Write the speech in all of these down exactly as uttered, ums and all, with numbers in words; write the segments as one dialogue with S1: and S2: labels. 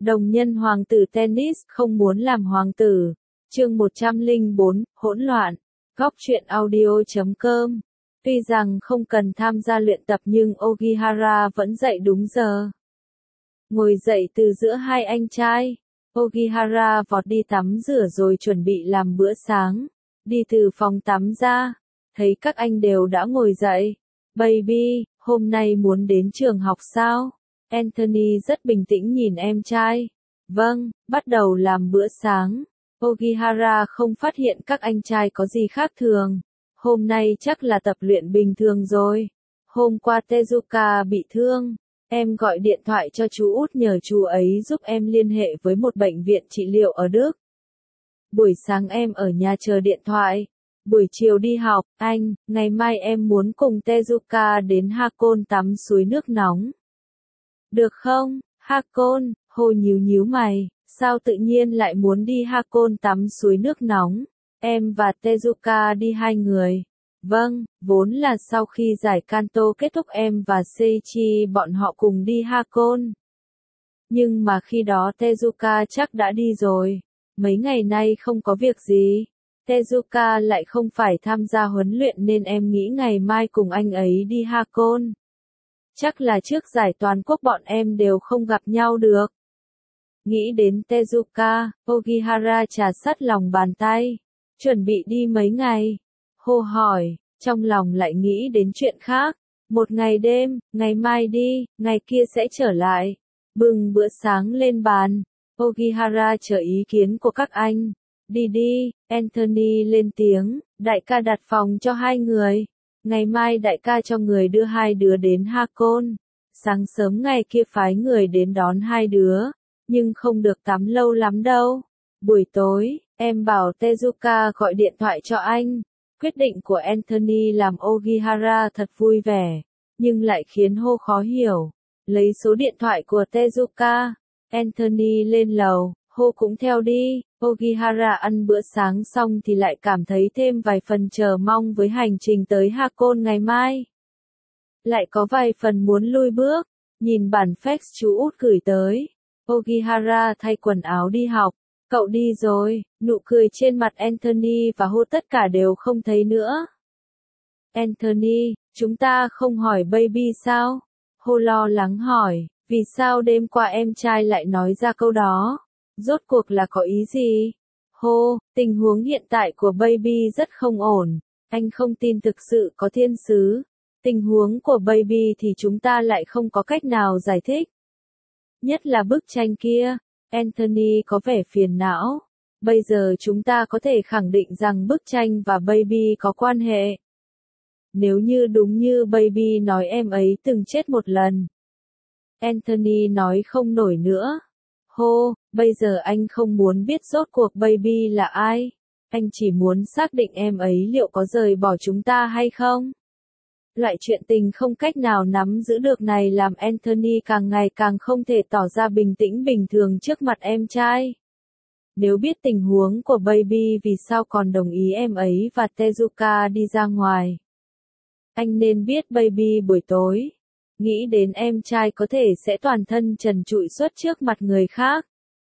S1: Đồng nhân hoàng tử tennis không muốn làm hoàng tử. Chương một trăm lẻ bốn, hỗn loạn. Góc truyện audio chấm com. Tuy rằng không cần tham gia luyện tập nhưng Ogihara vẫn dậy đúng giờ. Ngồi dậy từ giữa hai anh trai, Ogihara vọt đi tắm rửa rồi chuẩn bị làm bữa sáng. Đi từ phòng tắm ra, thấy các anh đều đã ngồi dậy. Baby, hôm nay muốn đến trường học sao? Anthony rất bình tĩnh nhìn em trai. Vâng, bắt đầu làm bữa sáng. Ogihara không phát hiện các anh trai có gì khác thường. Hôm nay chắc là tập luyện bình thường rồi. Hôm qua Tezuka bị thương. Em gọi điện thoại cho chú út nhờ chú ấy giúp em liên hệ với một bệnh viện trị liệu ở Đức. Buổi sáng em ở nhà chờ điện thoại. Buổi chiều đi học, anh, ngày mai em muốn cùng Tezuka đến Hakone tắm suối nước nóng. Được không? Hakone, Hồ nhíu nhíu mày, sao tự nhiên lại muốn đi Hakone tắm suối nước nóng? Em và Tezuka đi hai người. Vâng, vốn là sau khi giải Kanto kết thúc em và Seiichi bọn họ cùng đi Hakone. Nhưng mà khi đó Tezuka chắc đã đi rồi. Mấy ngày nay không có việc gì. Tezuka lại không phải tham gia huấn luyện nên em nghĩ ngày mai cùng anh ấy đi Hakone. Chắc là trước giải toàn quốc bọn em đều không gặp nhau được. Nghĩ đến Tezuka, Ogihara trà sát lòng bàn tay. Chuẩn bị đi mấy ngày? Hô hỏi, trong lòng lại nghĩ đến chuyện khác. Một ngày đêm, ngày mai đi, ngày kia sẽ trở lại. Bưng bữa sáng lên bàn. Ogihara chờ ý kiến của các anh. Đi đi, Anthony lên tiếng, đại ca đặt phòng cho hai người. Ngày mai đại ca cho người đưa hai đứa đến Hakone. Sáng sớm ngày kia phái người đến đón hai đứa, nhưng không được tắm lâu lắm đâu. Buổi tối, em bảo Tezuka gọi điện thoại cho anh. Quyết định của Anthony làm Ogihara thật vui vẻ, nhưng lại khiến Ho khó hiểu. Lấy số điện thoại của Tezuka, Anthony lên lầu, Ho cũng theo đi. Ogihara ăn bữa sáng xong thì lại cảm thấy thêm vài phần chờ mong với hành trình tới Hakone ngày mai. Lại có vài phần muốn lui bước, nhìn bản fax chú út gửi tới. Ogihara thay quần áo đi học. Cậu đi rồi, nụ cười trên mặt Anthony và Ho tất cả đều không thấy nữa. Anthony, chúng ta không hỏi baby sao? Ho lo lắng hỏi, vì sao đêm qua em trai lại nói ra câu đó? Rốt cuộc là có ý gì? Ho, tình huống hiện tại của baby rất không ổn. Anh không tin thực sự có thiên sứ. Tình huống của baby thì chúng ta lại không có cách nào giải thích. Nhất là bức tranh kia. Anthony có vẻ phiền não. Bây giờ chúng ta có thể khẳng định rằng bức tranh và baby có quan hệ. Nếu như đúng như baby nói em ấy từng chết một lần. Anthony nói không nổi nữa. Hô, bây giờ anh không muốn biết rốt cuộc baby là ai. Anh chỉ muốn xác định em ấy liệu có rời bỏ chúng ta hay không. Loại chuyện tình không cách nào nắm giữ được này làm Anthony càng ngày càng không thể tỏ ra bình tĩnh bình thường trước mặt em trai. Nếu biết tình huống của baby vì sao còn đồng ý em ấy và Tezuka đi ra ngoài. Anh nên biết baby buổi tối. Nghĩ đến em trai có thể sẽ toàn thân trần trụi xuất trước mặt người khác.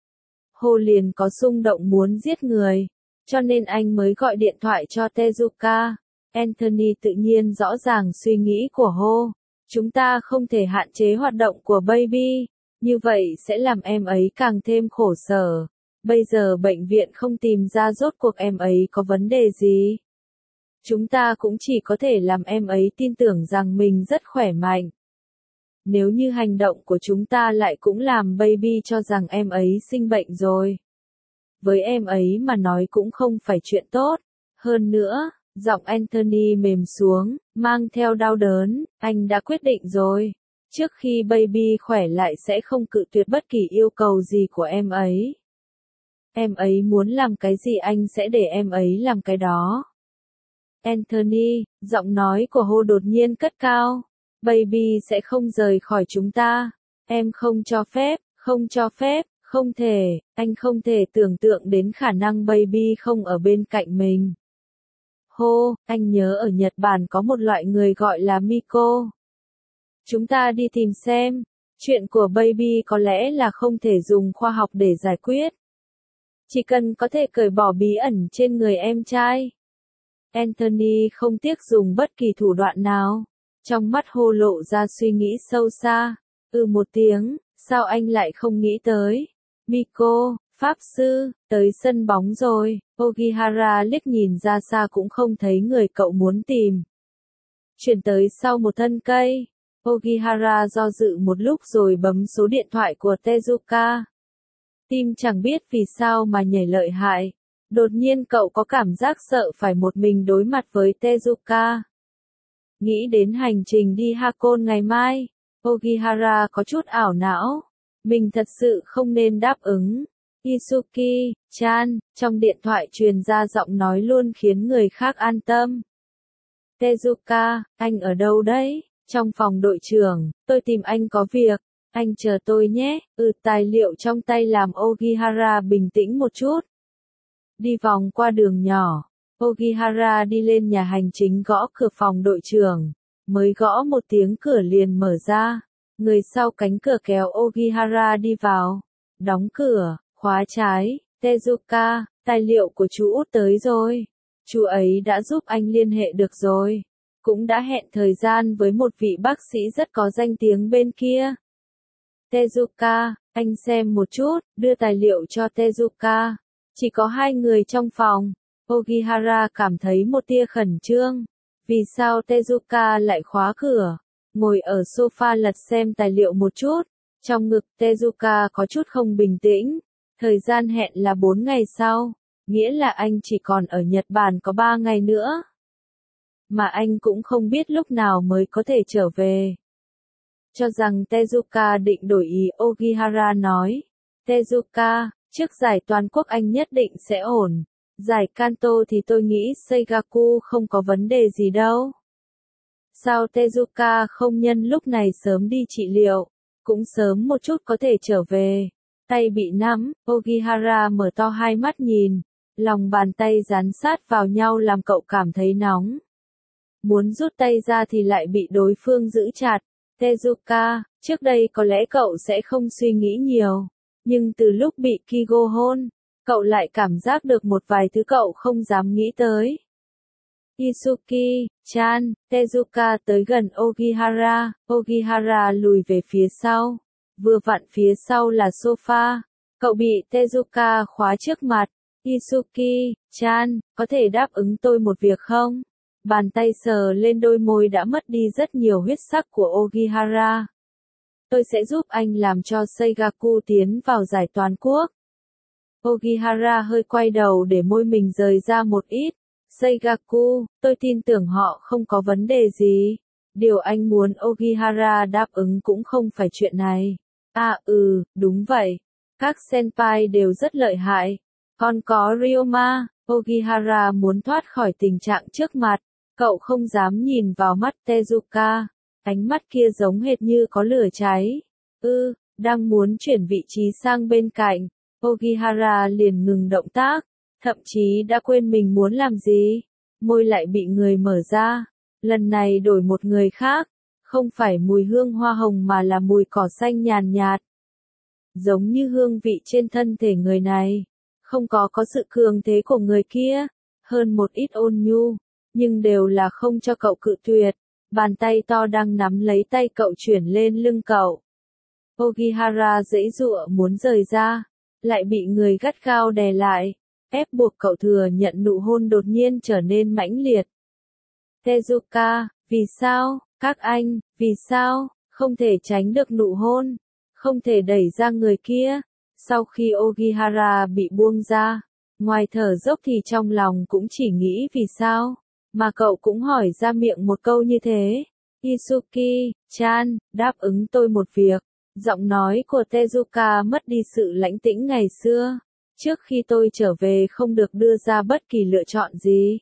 S1: Ho liền có xung động muốn giết người. Cho nên anh mới gọi điện thoại cho Tezuka. Anthony tự nhiên rõ ràng suy nghĩ của Ho. Chúng ta không thể hạn chế hoạt động của baby. Như vậy sẽ làm em ấy càng thêm khổ sở. Bây giờ bệnh viện không tìm ra rốt cuộc em ấy có vấn đề gì. Chúng ta cũng chỉ có thể làm em ấy tin tưởng rằng mình rất khỏe mạnh. Nếu như hành động của chúng ta lại cũng làm baby cho rằng em ấy sinh bệnh rồi. Với em ấy mà nói cũng không phải chuyện tốt. Hơn nữa, giọng Anthony mềm xuống, mang theo đau đớn, anh đã quyết định rồi. Trước khi baby khỏe lại sẽ không cự tuyệt bất kỳ yêu cầu gì của em ấy. Em ấy muốn làm cái gì anh sẽ để em ấy làm cái đó. Anthony, giọng nói của Ho đột nhiên cất cao. Baby sẽ không rời khỏi chúng ta. Em không cho phép, không cho phép, không thể, anh không thể tưởng tượng đến khả năng baby không ở bên cạnh mình. Ho, anh nhớ ở Nhật Bản có một loại người gọi là Miko. Chúng ta đi tìm xem. Chuyện của Baby có lẽ là không thể dùng khoa học để giải quyết. Chỉ cần có thể cởi bỏ bí ẩn trên người em trai. Anthony không tiếc dùng bất kỳ thủ đoạn nào. Trong mắt Hồ lộ ra suy nghĩ sâu xa. Ừ một tiếng, sao anh lại không nghĩ tới? Miko, Pháp Sư, tới sân bóng rồi. Ogihara liếc nhìn ra xa cũng không thấy người cậu muốn tìm. Chuyển tới sau một thân cây. Ogihara do dự một lúc rồi bấm số điện thoại của Tezuka. Tim chẳng biết vì sao mà nhảy lợi hại. Đột nhiên cậu có cảm giác sợ phải một mình đối mặt với Tezuka. Nghĩ đến hành trình đi Hakone ngày mai, Ogihara có chút ảo não. Mình thật sự không nên đáp ứng. Isuki-chan, trong điện thoại truyền ra giọng nói luôn khiến người khác an tâm. Tezuka, anh ở đâu đấy? Trong phòng đội trưởng, tôi tìm anh có việc. Anh chờ tôi nhé. Ừ, tài liệu trong tay làm Ogihara bình tĩnh một chút. Đi vòng qua đường nhỏ, Ogihara đi lên nhà hành chính gõ cửa phòng đội trưởng. Mới gõ một tiếng cửa liền mở ra. Người sau cánh cửa kéo Ogihara đi vào. Đóng cửa, khóa trái. Tezuka, tài liệu của chú út tới rồi. Chú ấy đã giúp anh liên hệ được rồi. Cũng đã hẹn thời gian với một vị bác sĩ rất có danh tiếng bên kia. Tezuka, anh xem một chút, đưa tài liệu cho Tezuka. Chỉ có hai người trong phòng. Ogihara cảm thấy một tia khẩn trương. Vì sao Tezuka lại khóa cửa? Ngồi ở sofa lật xem tài liệu một chút. Trong ngực Tezuka có chút không bình tĩnh. Thời gian hẹn là bốn ngày sau. Nghĩa là anh chỉ còn ở Nhật Bản có ba ngày nữa. Mà anh cũng không biết lúc nào mới có thể trở về. Cho rằng Tezuka định đổi ý, Ogihara nói. Tezuka, trước giải toàn quốc anh nhất định sẽ ổn. Giải Kanto thì tôi nghĩ Seigaku không có vấn đề gì đâu. Sao Tezuka không nhân lúc này sớm đi trị liệu, cũng sớm một chút có thể trở về. Tay bị nắm, Ogihara mở to hai mắt nhìn. Lòng bàn tay dán sát vào nhau làm cậu cảm thấy nóng. Muốn rút tay ra thì lại bị đối phương giữ chặt. Tezuka, trước đây có lẽ cậu sẽ không suy nghĩ nhiều. Nhưng từ lúc bị Kigo hôn, cậu lại cảm giác được một vài thứ cậu không dám nghĩ tới. Isuki-chan, Tezuka tới gần Ogihara, Ogihara lùi về phía sau. Vừa vặn phía sau là sofa. Cậu bị Tezuka khóa trước mặt. Isuki-chan, có thể đáp ứng tôi một việc không? Bàn tay sờ lên đôi môi đã mất đi rất nhiều huyết sắc của Ogihara. Tôi sẽ giúp anh làm cho Seigaku tiến vào giải toàn quốc. Ogihara hơi quay đầu để môi mình rời ra một ít. Seigaku, tôi tin tưởng họ không có vấn đề gì. Điều anh muốn Ogihara đáp ứng cũng không phải chuyện này. À ừ, đúng vậy. Các senpai đều rất lợi hại. Còn có Ryoma, Ogihara muốn thoát khỏi tình trạng trước mặt. Cậu không dám nhìn vào mắt Tezuka. Ánh mắt kia giống hệt như có lửa cháy. Ư, ừ, đang muốn chuyển vị trí sang bên cạnh. Ogihara liền ngừng động tác. Thậm chí đã quên mình muốn làm gì. Môi lại bị người mở ra. Lần này đổi một người khác. Không phải mùi hương hoa hồng mà là mùi cỏ xanh nhàn nhạt. Giống như hương vị trên thân thể người này. Không có có sự cường thế của người kia. Hơn một ít ôn nhu. Nhưng đều là không cho cậu cự tuyệt. Bàn tay to đang nắm lấy tay cậu chuyển lên lưng cậu. Ogihara giãy giụa muốn rời ra. Lại bị người gắt gao đè lại. Ép buộc cậu thừa nhận nụ hôn đột nhiên trở nên mãnh liệt. Tezuka, vì sao, các anh, vì sao, không thể tránh được nụ hôn, không thể đẩy ra người kia. Sau khi Ogihara bị buông ra, ngoài thở dốc thì trong lòng cũng chỉ nghĩ vì sao, mà cậu cũng hỏi ra miệng một câu như thế. Isuki-chan, đáp ứng tôi một việc. Giọng nói của Tezuka mất đi sự lãnh tĩnh ngày xưa. Trước khi tôi trở về không được đưa ra bất kỳ lựa chọn gì.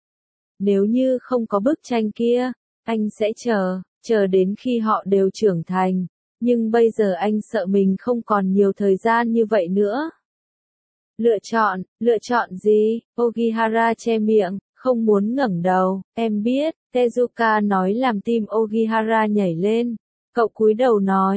S1: Nếu như không có bức tranh kia, anh sẽ chờ, chờ đến khi họ đều trưởng thành. Nhưng bây giờ anh sợ mình không còn nhiều thời gian như vậy nữa. Lựa chọn, lựa chọn gì? Ogihara che miệng, không muốn ngẩng đầu. Em biết, Tezuka nói làm tim Ogihara nhảy lên. Cậu cúi đầu nói,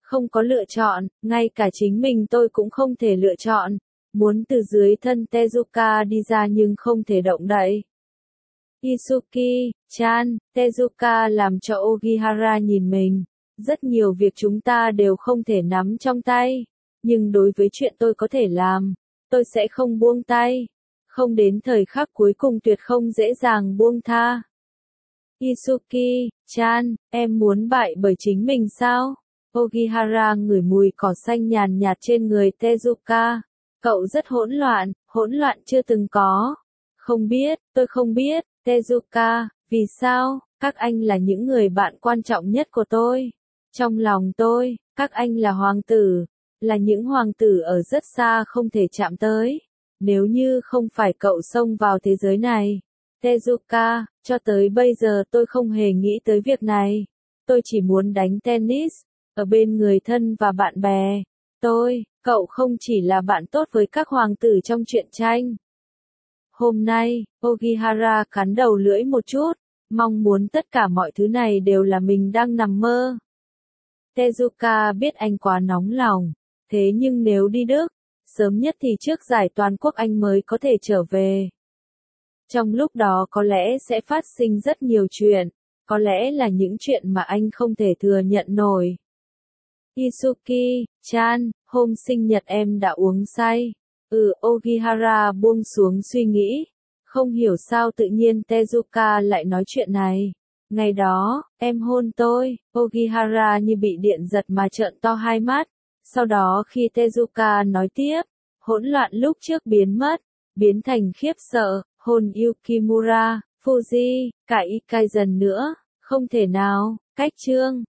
S1: Không có lựa chọn, ngay cả chính mình tôi cũng không thể lựa chọn. Muốn từ dưới thân Tezuka đi ra nhưng không thể động đậy. Isuki-chan, Tezuka làm cho Ogihara nhìn mình. Rất nhiều việc chúng ta đều không thể nắm trong tay. Nhưng đối với chuyện tôi có thể làm, tôi sẽ không buông tay. Không đến thời khắc cuối cùng tuyệt không dễ dàng buông tha. Isuki-chan, em muốn bại bởi chính mình sao? Ogihara ngửi mùi cỏ xanh nhàn nhạt trên người Tezuka. Cậu rất hỗn loạn, hỗn loạn chưa từng có. Không biết, tôi không biết, Tezuka, vì sao? Các anh là những người bạn quan trọng nhất của tôi. Trong lòng tôi, các anh là hoàng tử, là những hoàng tử ở rất xa không thể chạm tới. Nếu như không phải cậu xông vào thế giới này, Tezuka, cho tới bây giờ tôi không hề nghĩ tới việc này. Tôi chỉ muốn đánh tennis, ở bên người thân và bạn bè. Tôi, cậu không chỉ là bạn tốt với các hoàng tử trong truyện tranh. Hôm nay, Ogihara cắn đầu lưỡi một chút, mong muốn tất cả mọi thứ này đều là mình đang nằm mơ. Tezuka biết anh quá nóng lòng, thế nhưng nếu đi Đức, sớm nhất thì trước giải toàn quốc anh mới có thể trở về. Trong lúc đó có lẽ sẽ phát sinh rất nhiều chuyện, có lẽ là những chuyện mà anh không thể thừa nhận nổi. Isuki-chan, hôm sinh nhật em đã uống say. Ừ, Ogihara buông xuống suy nghĩ. Không hiểu sao tự nhiên Tezuka lại nói chuyện này. Ngày đó, em hôn tôi. Ogihara như bị điện giật mà trợn to hai mắt. Sau đó khi Tezuka nói tiếp, hỗn loạn lúc trước biến mất, biến thành khiếp sợ, hôn Yukimura, Fuji, cả Ikai dần nữa. Không thể nào, cách chương.